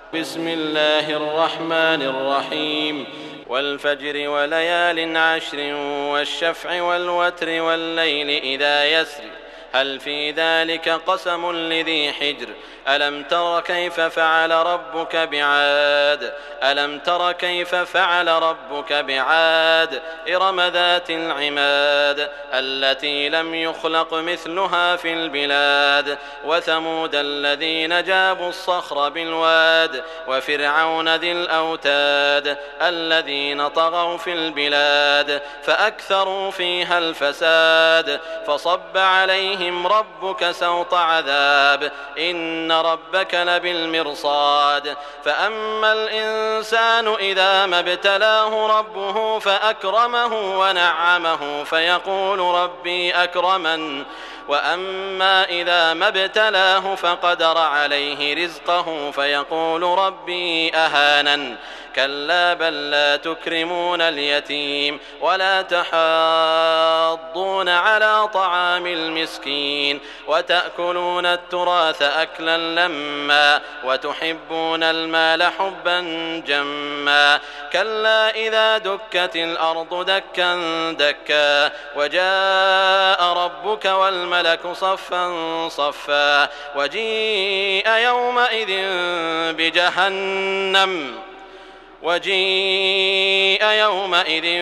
بسم الله الرحمن الرحيم. والفجر وليال عشر والشفع والوتر والليل إذا يسر هل في ذلك قسم لذي حجر ألم تر كيف فعل ربك بعاد ألم تر كيف فعل ربك بعاد إرم ذات العماد التي لم يخلق مثلها في البلاد وثمود الذين جابوا الصخر بالواد وفرعون ذي الأوتاد الذين طغوا في البلاد فأكثروا فيها الفساد فصب عليهم ربك سوط عذاب إن ربك لبالمرصاد فأما الإنسان إذا ما ابتلاه ربه فأكرمه ونعمه فيقول ربي أكرمن وأما إذا ما ابتلاه فقدر عليه رزقه فيقول ربي أهانن كلا بل لا تكرمون اليتيم ولا تحاضون على طعام المسكين وتأكلون التراث أكلا لما وتحبون المال حبا جما كلا إذا دكت الأرض دكا دكا وجاء ربك والملك صفا صفا وجيء يومئذ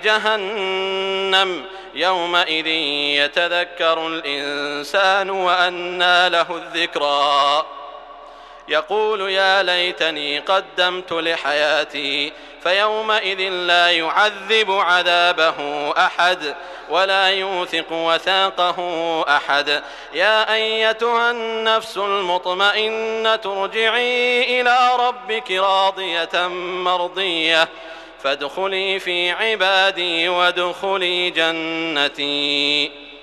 بجهنم يومئذ يتذكر الإنسان وأنى له الذكرى يقول يا ليتني قدمت لحياتي فيومئذ لا يعذب عذابه أحد ولا يوثق وثاقه أحد يا أيتها النفس المطمئنة ارجعي إلى ربك راضية مرضية فادخلي في عبادي وادخلي جنتي.